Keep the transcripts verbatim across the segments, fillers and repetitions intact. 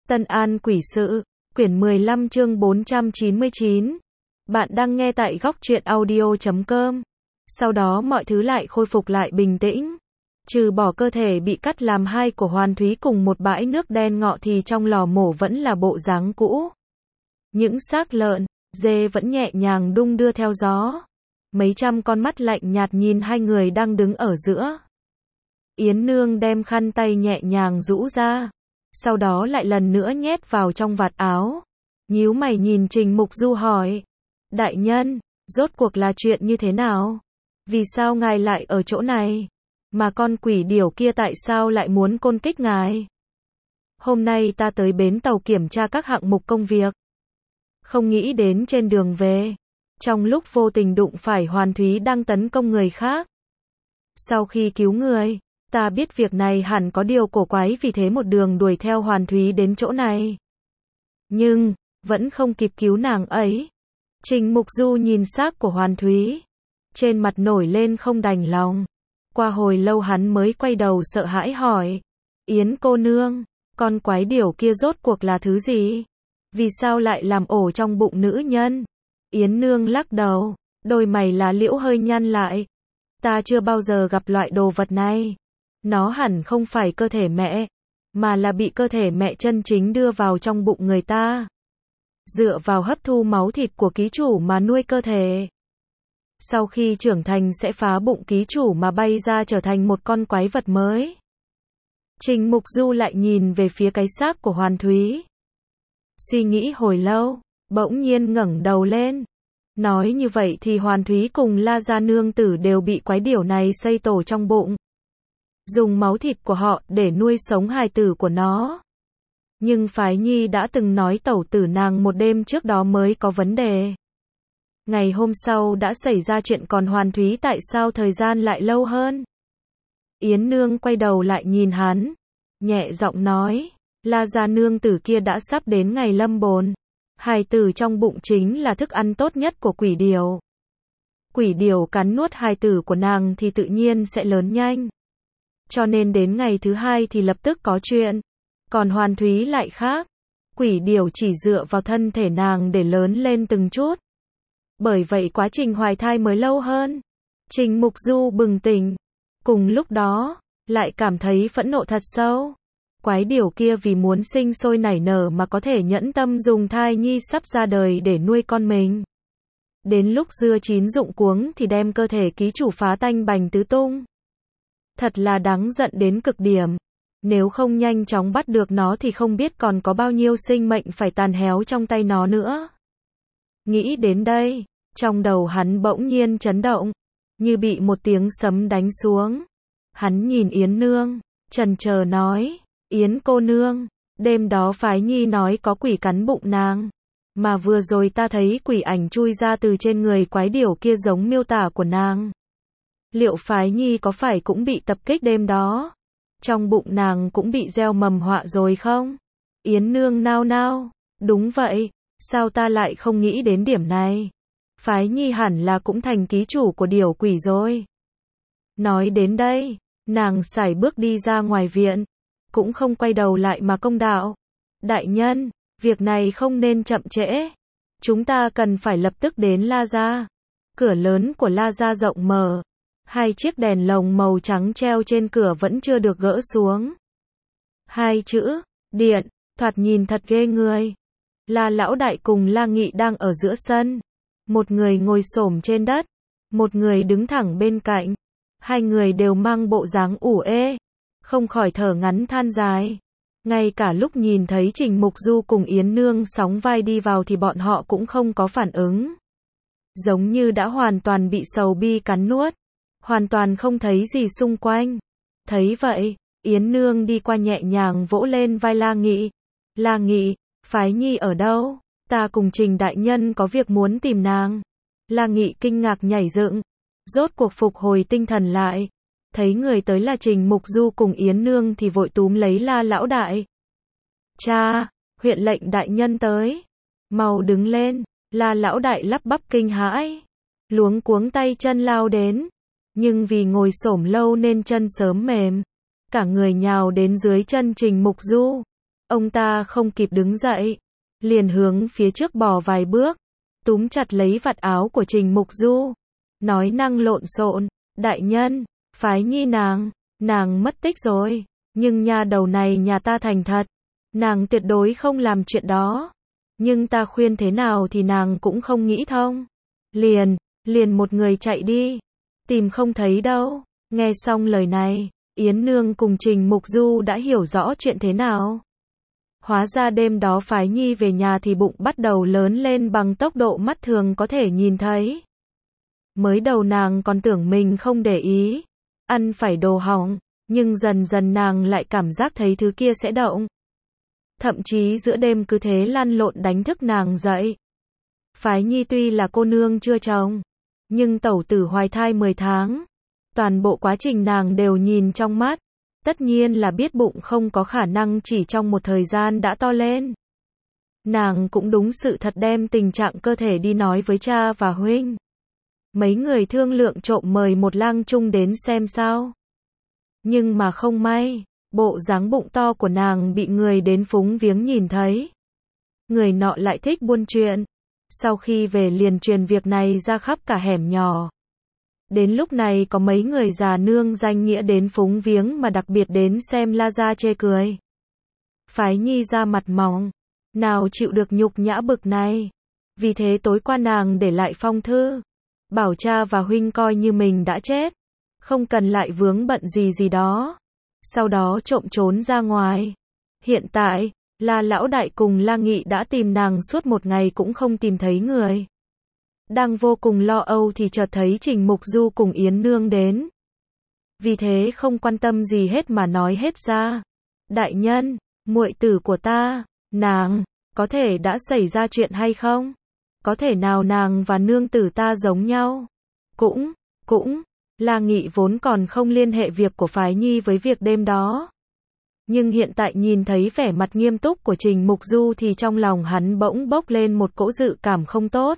Tân An Quỷ Sự, quyển mười lăm chương bốn trăm chín mươi chín. Bạn đang nghe tại góc truyện audio chấm com. Sau đó mọi thứ lại khôi phục lại bình tĩnh. Trừ bỏ cơ thể bị cắt làm hai của Hoàn Thúy cùng một bãi nước đen ngọ thì trong lò mổ vẫn là bộ dáng cũ. Những xác lợn, dê vẫn nhẹ nhàng đung đưa theo gió. Mấy trăm con mắt lạnh nhạt nhìn hai người đang đứng ở giữa. Yến Nương đem khăn tay nhẹ nhàng rũ ra. Sau đó lại lần nữa nhét vào trong vạt áo. Nhíu mày nhìn Trình Mục Du hỏi. Đại nhân, rốt cuộc là chuyện như thế nào? Vì sao ngài lại ở chỗ này? Mà con quỷ điểu kia tại sao lại muốn côn kích ngài? Hôm nay ta tới bến tàu kiểm tra các hạng mục công việc. Không nghĩ đến trên đường về. Trong lúc vô tình đụng phải Hoàn Thúy đang tấn công người khác. Sau khi cứu người, ta biết việc này hẳn có điều cổ quái vì thế một đường đuổi theo Hoàn Thúy đến chỗ này. Nhưng, vẫn không kịp cứu nàng ấy. Trình Mục Du nhìn xác của Hoàn Thúy. Trên mặt nổi lên không đành lòng. Qua hồi lâu hắn mới quay đầu sợ hãi hỏi. Yến cô nương, con quái điểu kia rốt cuộc là thứ gì? Vì sao lại làm ổ trong bụng nữ nhân? Yến Nương lắc đầu, đôi mày lá liễu hơi nhăn lại. Ta chưa bao giờ gặp loại đồ vật này. Nó hẳn không phải cơ thể mẹ, mà là bị cơ thể mẹ chân chính đưa vào trong bụng người ta. Dựa vào hấp thu máu thịt của ký chủ mà nuôi cơ thể. Sau khi trưởng thành sẽ phá bụng ký chủ mà bay ra trở thành một con quái vật mới. Trình Mục Du lại nhìn về phía cái xác của Hoàn Thúy. Suy nghĩ hồi lâu, bỗng nhiên ngẩng đầu lên. Nói như vậy thì Hoàn Thúy cùng La Gia nương tử đều bị quái điểu này xây tổ trong bụng. Dùng máu thịt của họ để nuôi sống hài tử của nó. Nhưng Phái Nhi đã từng nói tẩu tử nàng một đêm trước đó mới có vấn đề. Ngày hôm sau đã xảy ra chuyện còn Hoàn Thúy tại sao thời gian lại lâu hơn? Yến Nương quay đầu lại nhìn hắn. Nhẹ giọng nói. La Gia nương tử kia đã sắp đến ngày lâm bồn. Hài tử trong bụng chính là thức ăn tốt nhất của quỷ điểu. Quỷ điểu cắn nuốt hài tử của nàng thì tự nhiên sẽ lớn nhanh. Cho nên đến ngày thứ hai thì lập tức có chuyện. Còn Hoàn Thúy lại khác. Quỷ điểu chỉ dựa vào thân thể nàng để lớn lên từng chút. Bởi vậy quá trình hoài thai mới lâu hơn. Trình Mục Du bừng tỉnh. Cùng lúc đó, lại cảm thấy phẫn nộ thật sâu. Quái điểu kia vì muốn sinh sôi nảy nở mà có thể nhẫn tâm dùng thai nhi sắp ra đời để nuôi con mình. Đến lúc dưa chín rụng cuống thì đem cơ thể ký chủ phá tanh bành tứ tung. Thật là đáng giận đến cực điểm. Nếu không nhanh chóng bắt được nó thì không biết còn có bao nhiêu sinh mệnh phải tàn héo trong tay nó nữa. Nghĩ đến đây, trong đầu hắn bỗng nhiên chấn động, như bị một tiếng sấm đánh xuống. Hắn nhìn Yến Nương, chần chờ nói, Yến cô nương, đêm đó Phái Nhi nói có quỷ cắn bụng nàng. Mà vừa rồi ta thấy quỷ ảnh chui ra từ trên người quái điểu kia giống miêu tả của nàng. Liệu Phái Nhi có phải cũng bị tập kích đêm đó? Trong bụng nàng cũng bị gieo mầm họa rồi không? Yến Nương nao nao, đúng vậy, sao ta lại không nghĩ đến điểm này? Phái Nhi hẳn là cũng thành ký chủ của điểu quỷ rồi. Nói đến đây, nàng sải bước đi ra ngoài viện, cũng không quay đầu lại mà công đạo. Đại nhân, việc này không nên chậm trễ. Chúng ta cần phải lập tức đến La Gia. Cửa lớn của La Gia rộng mở. Hai chiếc đèn lồng màu trắng treo trên cửa vẫn chưa được gỡ xuống. Hai chữ, điện, thoạt nhìn thật ghê người. La Lão Đại cùng La Nghị đang ở giữa sân. Một người ngồi xổm trên đất. Một người đứng thẳng bên cạnh. Hai người đều mang bộ dáng ủ ê. Không khỏi thở ngắn than dài. Ngay cả lúc nhìn thấy Trình Mục Du cùng Yến Nương sóng vai đi vào thì bọn họ cũng không có phản ứng. Giống như đã hoàn toàn bị sầu bi cắn nuốt. Hoàn toàn không thấy gì xung quanh. Thấy vậy, Yến Nương đi qua nhẹ nhàng vỗ lên vai La Nghị. La Nghị, Phái Nhi ở đâu? Ta cùng Trình đại nhân có việc muốn tìm nàng. La Nghị kinh ngạc nhảy dựng. Rốt cuộc phục hồi tinh thần lại. Thấy người tới là Trình Mục Du cùng Yến Nương thì vội túm lấy La Lão Đại. Cha, huyện lệnh đại nhân tới. Mau đứng lên. La Lão Đại lắp bắp kinh hãi. Luống cuống tay chân lao đến. Nhưng vì ngồi xổm lâu nên chân sớm mềm. Cả người nhào đến dưới chân Trình Mục Du. Ông ta không kịp đứng dậy, liền hướng phía trước bò vài bước, túm chặt lấy vạt áo của Trình Mục Du, nói năng lộn xộn, đại nhân, Phái Nhi nàng, nàng mất tích rồi, nhưng nha đầu này nhà ta thành thật, nàng tuyệt đối không làm chuyện đó, nhưng ta khuyên thế nào thì nàng cũng không nghĩ thông, liền, liền một người chạy đi, tìm không thấy đâu. Nghe xong lời này, Yến Nương cùng Trình Mục Du đã hiểu rõ chuyện thế nào. Hóa ra đêm đó Phái Nhi về nhà thì bụng bắt đầu lớn lên bằng tốc độ mắt thường có thể nhìn thấy. Mới đầu nàng còn tưởng mình không để ý, ăn phải đồ hỏng, nhưng dần dần nàng lại cảm giác thấy thứ kia sẽ động. Thậm chí giữa đêm cứ thế lăn lộn đánh thức nàng dậy. Phái Nhi tuy là cô nương chưa chồng, nhưng tẩu tử hoài thai mười tháng. Toàn bộ quá trình nàng đều nhìn trong mắt. Tất nhiên là biết bụng không có khả năng chỉ trong một thời gian đã to lên. Nàng cũng đúng sự thật đem tình trạng cơ thể đi nói với cha và huynh. Mấy người thương lượng trộm mời một lang trung đến xem sao. Nhưng mà không may, bộ dáng bụng to của nàng bị người đến phúng viếng nhìn thấy. Người nọ lại thích buôn chuyện. Sau khi về liền truyền việc này ra khắp cả hẻm nhỏ. Đến lúc này có mấy người già nương danh nghĩa đến phúng viếng mà đặc biệt đến xem La Gia chê cười. Phái Nhi ra mặt mỏng, nào chịu được nhục nhã bực này. Vì thế tối qua nàng để lại phong thư, bảo cha và huynh coi như mình đã chết, không cần lại vướng bận gì gì đó. Sau đó trộm trốn ra ngoài. Hiện tại, La Lão Đại cùng La Nghị đã tìm nàng suốt một ngày cũng không tìm thấy người. Đang vô cùng lo âu thì chợt thấy Trình Mục Du cùng Yến Nương đến. Vì thế không quan tâm gì hết mà nói hết ra. Đại nhân, muội tử của ta, nàng, có thể đã xảy ra chuyện hay không? Có thể nào nàng và nương tử ta giống nhau? Cũng, cũng, La Nghị vốn còn không liên hệ việc của Phái Nhi với việc đêm đó. Nhưng hiện tại nhìn thấy vẻ mặt nghiêm túc của Trình Mục Du thì trong lòng hắn bỗng bốc lên một cỗ dự cảm không tốt.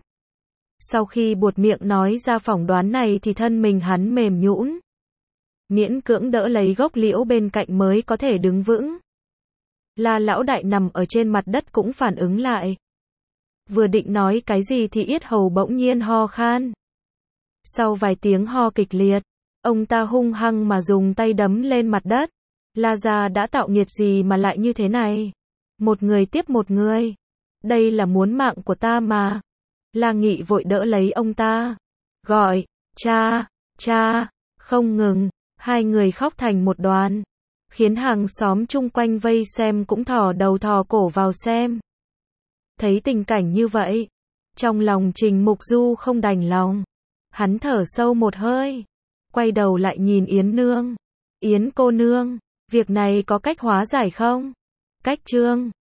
Sau khi buột miệng nói ra phỏng đoán này thì thân mình hắn mềm nhũn, miễn cưỡng đỡ lấy gốc liễu bên cạnh mới có thể đứng vững. La Lão Đại nằm ở trên mặt đất cũng phản ứng lại. Vừa định nói cái gì thì yết hầu bỗng nhiên ho khan. Sau vài tiếng ho kịch liệt, ông ta hung hăng mà dùng tay đấm lên mặt đất. La Gia đã tạo nghiệt gì mà lại như thế này? Một người tiếp một người. Đây là muốn mạng của ta mà. La Nghị vội đỡ lấy ông ta. Gọi, cha, cha, không ngừng. Hai người khóc thành một đoàn. Khiến hàng xóm chung quanh vây xem cũng thò đầu thò cổ vào xem. Thấy tình cảnh như vậy, trong lòng Trình Mục Du không đành lòng. Hắn thở sâu một hơi, quay đầu lại nhìn Yến Nương. Yến cô nương, việc này có cách hóa giải không? Cách chương